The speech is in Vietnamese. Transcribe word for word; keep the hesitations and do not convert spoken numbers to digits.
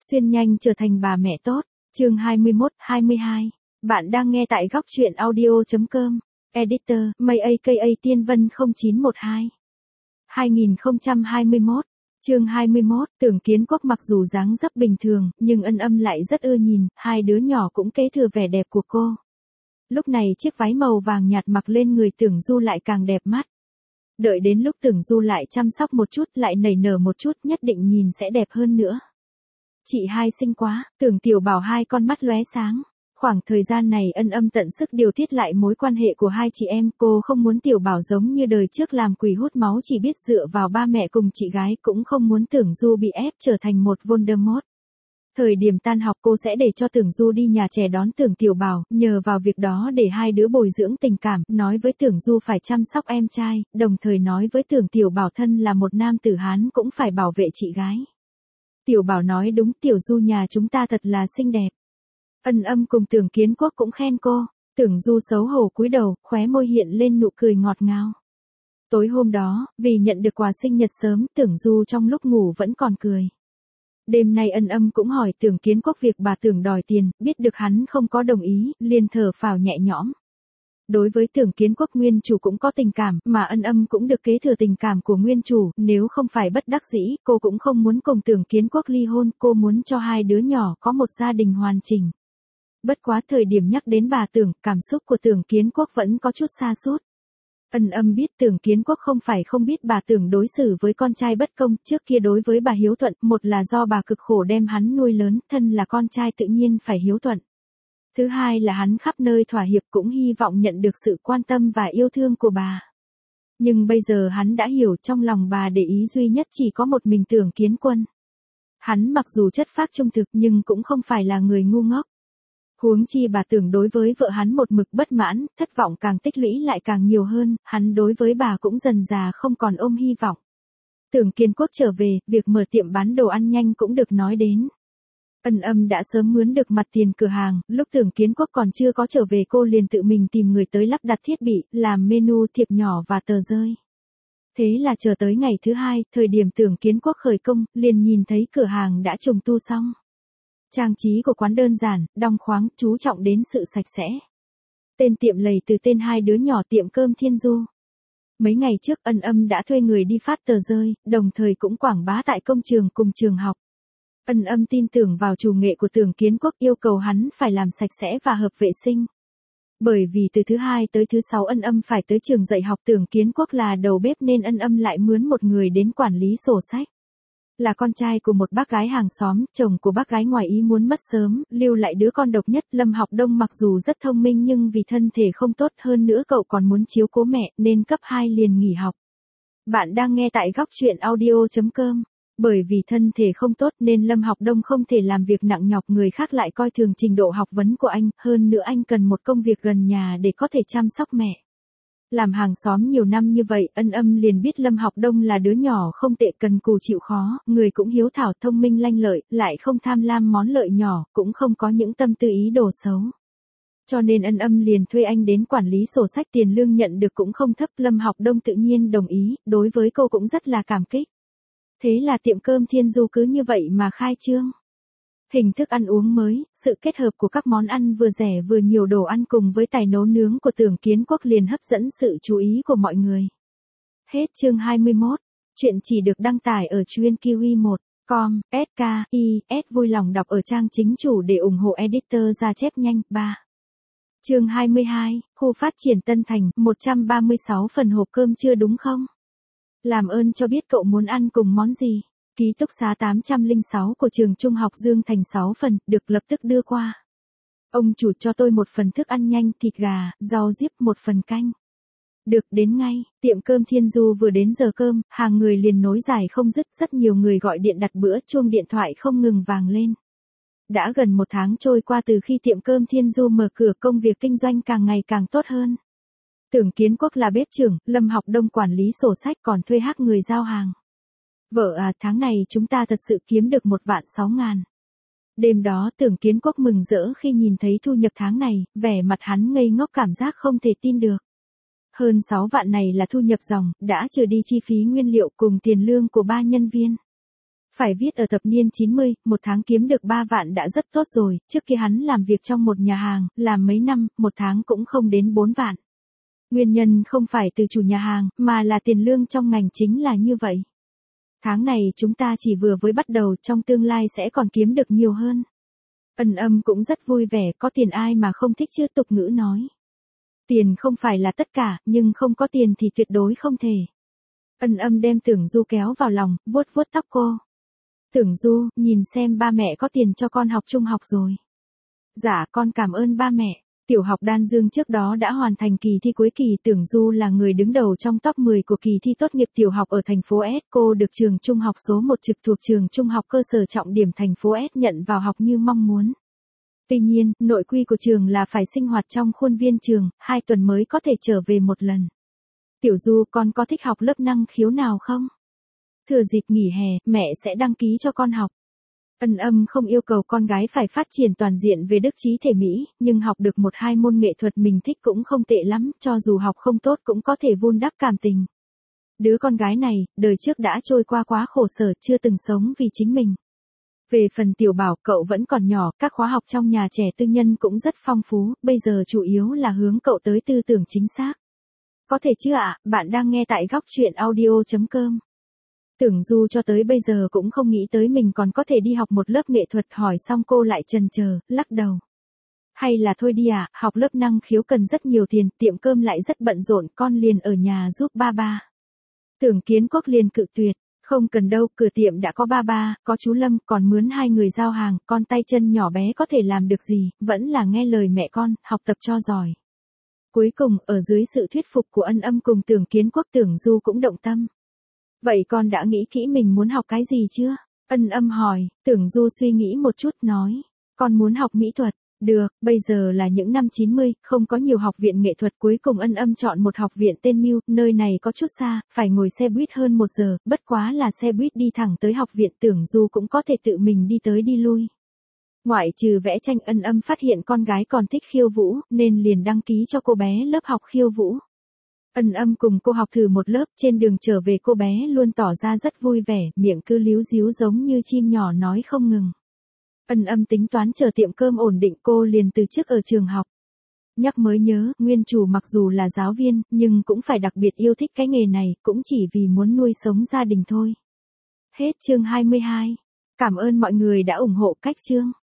Xuyên nhanh trở thành bà mẹ tốt. Chương hai mươi mốt, hai mươi hai. Bạn đang nghe tại góc truyện audio chấm com. Editor, May aka Tiên Vân không chín một hai. hai nghìn không trăm hai mươi mốt. Chương hai mươi mốt, Tưởng Kiến Quốc mặc dù dáng dấp bình thường, nhưng Ân Âm lại rất ưa nhìn, hai đứa nhỏ cũng kế thừa vẻ đẹp của cô. Lúc này chiếc váy màu vàng nhạt mặc lên người Tưởng Du lại càng đẹp mắt. Đợi đến lúc Tưởng Du lại chăm sóc một chút, lại nảy nở một chút, nhất định nhìn sẽ đẹp hơn nữa. Chị hai xinh quá, Tưởng Tiểu Bảo hai con mắt lóe sáng. Khoảng thời gian này Ân Âm tận sức điều tiết lại mối quan hệ của hai chị em, cô không muốn Tiểu Bảo giống như đời trước làm quỷ hút máu chỉ biết dựa vào ba mẹ cùng chị gái, cũng không muốn Tưởng Du bị ép trở thành một Voldemort. Thời điểm tan học cô sẽ để cho Tưởng Du đi nhà trẻ đón Tưởng Tiểu Bảo, nhờ vào việc đó để hai đứa bồi dưỡng tình cảm, nói với Tưởng Du phải chăm sóc em trai, đồng thời nói với Tưởng Tiểu Bảo thân là một nam tử Hán cũng phải bảo vệ chị gái. Tiểu Bảo nói đúng, Tiểu Du nhà chúng ta thật là xinh đẹp. Ân Âm cùng Tưởng Kiến Quốc cũng khen cô. Tưởng Du xấu hổ cúi đầu, khóe môi hiện lên nụ cười ngọt ngào. Tối hôm đó, vì nhận được quà sinh nhật sớm, Tưởng Du trong lúc ngủ vẫn còn cười. Đêm nay Ân Âm cũng hỏi Tưởng Kiến Quốc việc bà Tưởng đòi tiền, biết được hắn không có đồng ý, liền thở phào nhẹ nhõm. Đối với Tưởng Kiến Quốc nguyên chủ cũng có tình cảm, mà Ân Âm cũng được kế thừa tình cảm của nguyên chủ, nếu không phải bất đắc dĩ, cô cũng không muốn cùng Tưởng Kiến Quốc ly hôn, cô muốn cho hai đứa nhỏ có một gia đình hoàn chỉnh. Bất quá thời điểm nhắc đến bà Tưởng, cảm xúc của Tưởng Kiến Quốc vẫn có chút sa sút. Ân Âm biết Tưởng Kiến Quốc không phải không biết bà Tưởng đối xử với con trai bất công, trước kia đối với bà hiếu thuận, một là do bà cực khổ đem hắn nuôi lớn, thân là con trai tự nhiên phải hiếu thuận. Thứ hai là hắn khắp nơi thỏa hiệp cũng hy vọng nhận được sự quan tâm và yêu thương của bà. Nhưng bây giờ hắn đã hiểu trong lòng bà để ý duy nhất chỉ có một mình Tưởng Kiến Quân. Hắn mặc dù chất phác trung thực nhưng cũng không phải là người ngu ngốc. Huống chi bà Tưởng đối với vợ hắn một mực bất mãn, thất vọng càng tích lũy lại càng nhiều hơn, hắn đối với bà cũng dần dà không còn ôm hy vọng. Tưởng Kiến Quốc trở về, việc mở tiệm bán đồ ăn nhanh cũng được nói đến. Ân Âm đã sớm mướn được mặt tiền cửa hàng, lúc Tưởng Kiến Quốc còn chưa có trở về cô liền tự mình tìm người tới lắp đặt thiết bị, làm menu, thiệp nhỏ và tờ rơi. Thế là chờ tới ngày thứ hai, thời điểm Tưởng Kiến Quốc khởi công, liền nhìn thấy cửa hàng đã trùng tu xong. Trang trí của quán đơn giản, đong khoáng, chú trọng đến sự sạch sẽ. Tên tiệm lầy từ tên hai đứa nhỏ tiệm cơm Thiên Du. Mấy ngày trước Ân Âm đã thuê người đi phát tờ rơi, đồng thời cũng quảng bá tại công trường cùng trường học. Ân Âm tin tưởng vào chủ nghệ của Tưởng Kiến Quốc, yêu cầu hắn phải làm sạch sẽ và hợp vệ sinh. Bởi vì từ thứ hai tới thứ sáu Ân Âm phải tới trường dạy học, Tưởng Kiến Quốc là đầu bếp nên Ân Âm lại mướn một người đến quản lý sổ sách. Là con trai của một bác gái hàng xóm, chồng của bác gái ngoài ý muốn mất sớm, lưu lại đứa con độc nhất. Lâm Học Đông mặc dù rất thông minh nhưng vì thân thể không tốt, hơn nữa cậu còn muốn chiếu cố mẹ, nên cấp hai liền nghỉ học. Bạn đang nghe tại góc truyện audio chấm com. Bởi vì thân thể không tốt nên Lâm Học Đông không thể làm việc nặng nhọc, người khác lại coi thường trình độ học vấn của anh, hơn nữa anh cần một công việc gần nhà để có thể chăm sóc mẹ. Làm hàng xóm nhiều năm như vậy, Ân Âm liền biết Lâm Học Đông là đứa nhỏ không tệ, cần cù chịu khó, người cũng hiếu thảo, thông minh lanh lợi, lại không tham lam món lợi nhỏ, cũng không có những tâm tư ý đồ xấu. Cho nên Ân Âm liền thuê anh đến quản lý sổ sách, tiền lương nhận được cũng không thấp, Lâm Học Đông tự nhiên đồng ý, đối với cô cũng rất là cảm kích. Thế là tiệm cơm Thiên Du cứ như vậy mà khai trương. Hình thức ăn uống mới, sự kết hợp của các món ăn vừa rẻ vừa nhiều đồ ăn cùng với tài nấu nướng của Tưởng Kiến Quốc liền hấp dẫn sự chú ý của mọi người. Hết chương hai mươi mốt. Chuyện chỉ được đăng tải ở chuyên kiwi một chấm com, S K I S vui lòng đọc ở trang chính chủ để ủng hộ editor ra chép nhanh. ba. Chương hai mươi hai, khu phát triển Tân Thành, một trăm ba mươi sáu phần hộp cơm trưa đúng không? Làm ơn cho biết cậu muốn ăn cùng món gì? Ký túc xá tám trăm lẻ sáu của trường trung học Dương Thành sáu phần, được lập tức đưa qua. Ông chủ cho tôi một phần thức ăn nhanh, thịt gà, rau diếp, một phần canh. Được, đến ngay. Tiệm cơm Thiên Du vừa đến giờ cơm, hàng người liền nối dài không dứt, rất nhiều người gọi điện đặt bữa, chuông điện thoại không ngừng vang lên. Đã gần một tháng trôi qua từ khi tiệm cơm Thiên Du mở cửa, công việc kinh doanh càng ngày càng tốt hơn. Tưởng Kiến Quốc là bếp trưởng, Lâm Học Đông quản lý sổ sách, còn thuê hát người giao hàng. Vợ à, tháng này chúng ta thật sự kiếm được một vạn sáu ngàn. Đêm đó Tưởng Kiến Quốc mừng rỡ khi nhìn thấy thu nhập tháng này, vẻ mặt hắn ngây ngốc, cảm giác không thể tin được. Hơn sáu vạn này là thu nhập ròng, đã trừ đi chi phí nguyên liệu cùng tiền lương của ba nhân viên. Phải viết ở thập niên chín mươi, một tháng kiếm được ba vạn đã rất tốt rồi, trước kia hắn làm việc trong một nhà hàng, làm mấy năm, một tháng cũng không đến bốn vạn. Nguyên nhân không phải từ chủ nhà hàng, mà là tiền lương trong ngành chính là như vậy. Tháng này chúng ta chỉ vừa mới bắt đầu, trong tương lai sẽ còn kiếm được nhiều hơn. Ân Âm cũng rất vui vẻ, có tiền ai mà không thích chứ, tục ngữ nói. Tiền không phải là tất cả, nhưng không có tiền thì tuyệt đối không thể. Ân Âm đem Tưởng Du kéo vào lòng, vuốt vuốt tóc cô. Tưởng Du, nhìn xem ba mẹ có tiền cho con học trung học rồi. Dạ con cảm ơn ba mẹ. Tiểu học Đan Dương trước đó đã hoàn thành kỳ thi cuối kỳ. Tưởng Du là người đứng đầu trong top mười của kỳ thi tốt nghiệp tiểu học ở thành phố S. Cô được trường trung học số một trực thuộc trường trung học cơ sở trọng điểm thành phố S nhận vào học như mong muốn. Tuy nhiên, nội quy của trường là phải sinh hoạt trong khuôn viên trường, hai tuần mới có thể trở về một lần. Tiểu Du, con có thích học lớp năng khiếu nào không? Thừa dịp nghỉ hè, mẹ sẽ đăng ký cho con học. Ân Âm không yêu cầu con gái phải phát triển toàn diện về đức trí thể mỹ, nhưng học được một hai môn nghệ thuật mình thích cũng không tệ lắm, cho dù học không tốt cũng có thể vun đắp cảm tình. Đứa con gái này, đời trước đã trôi qua quá khổ sở, chưa từng sống vì chính mình. Về phần Tiểu Bảo, cậu vẫn còn nhỏ, các khóa học trong nhà trẻ tư nhân cũng rất phong phú, bây giờ chủ yếu là hướng cậu tới tư tưởng chính xác. Có thể chứ ạ, bạn đang nghe tại góc truyện audio chấm com. Tưởng Du cho tới bây giờ cũng không nghĩ tới mình còn có thể đi học một lớp nghệ thuật, hỏi xong cô lại chần chờ, lắc đầu. Hay là thôi đi à, học lớp năng khiếu cần rất nhiều tiền, tiệm cơm lại rất bận rộn, con liền ở nhà giúp ba ba. Tưởng Kiến Quốc liền cự tuyệt, không cần đâu, cửa tiệm đã có ba ba, có chú Lâm, còn mướn hai người giao hàng, con tay chân nhỏ bé có thể làm được gì, vẫn là nghe lời mẹ con, học tập cho giỏi. Cuối cùng, ở dưới sự thuyết phục của Ân Âm cùng Tưởng Kiến Quốc, Tưởng Du cũng động tâm. Vậy con đã nghĩ kỹ mình muốn học cái gì chưa? Ân Âm hỏi. Tưởng Du suy nghĩ một chút nói. Con muốn học mỹ thuật. Được, bây giờ là những năm chín mươi, không có nhiều học viện nghệ thuật. Cuối cùng Ân Âm chọn một học viện tên Mưu, nơi này có chút xa, phải ngồi xe buýt hơn một giờ, bất quá là xe buýt đi thẳng tới học viện. Tưởng Du cũng có thể tự mình đi tới đi lui. Ngoại trừ vẽ tranh, Ân Âm phát hiện con gái còn thích khiêu vũ, nên liền đăng ký cho cô bé lớp học khiêu vũ. Ân Âm cùng cô học thử một lớp, trên đường trở về cô bé luôn tỏ ra rất vui vẻ, miệng cứ líu díu giống như chim nhỏ nói không ngừng. Ân Âm tính toán chờ tiệm cơm ổn định cô liền từ chức ở trường học. Nhắc mới nhớ, nguyên chủ mặc dù là giáo viên, nhưng cũng phải đặc biệt yêu thích cái nghề này, cũng chỉ vì muốn nuôi sống gia đình thôi. Hết chương hai mươi hai. Cảm ơn mọi người đã ủng hộ cách chương.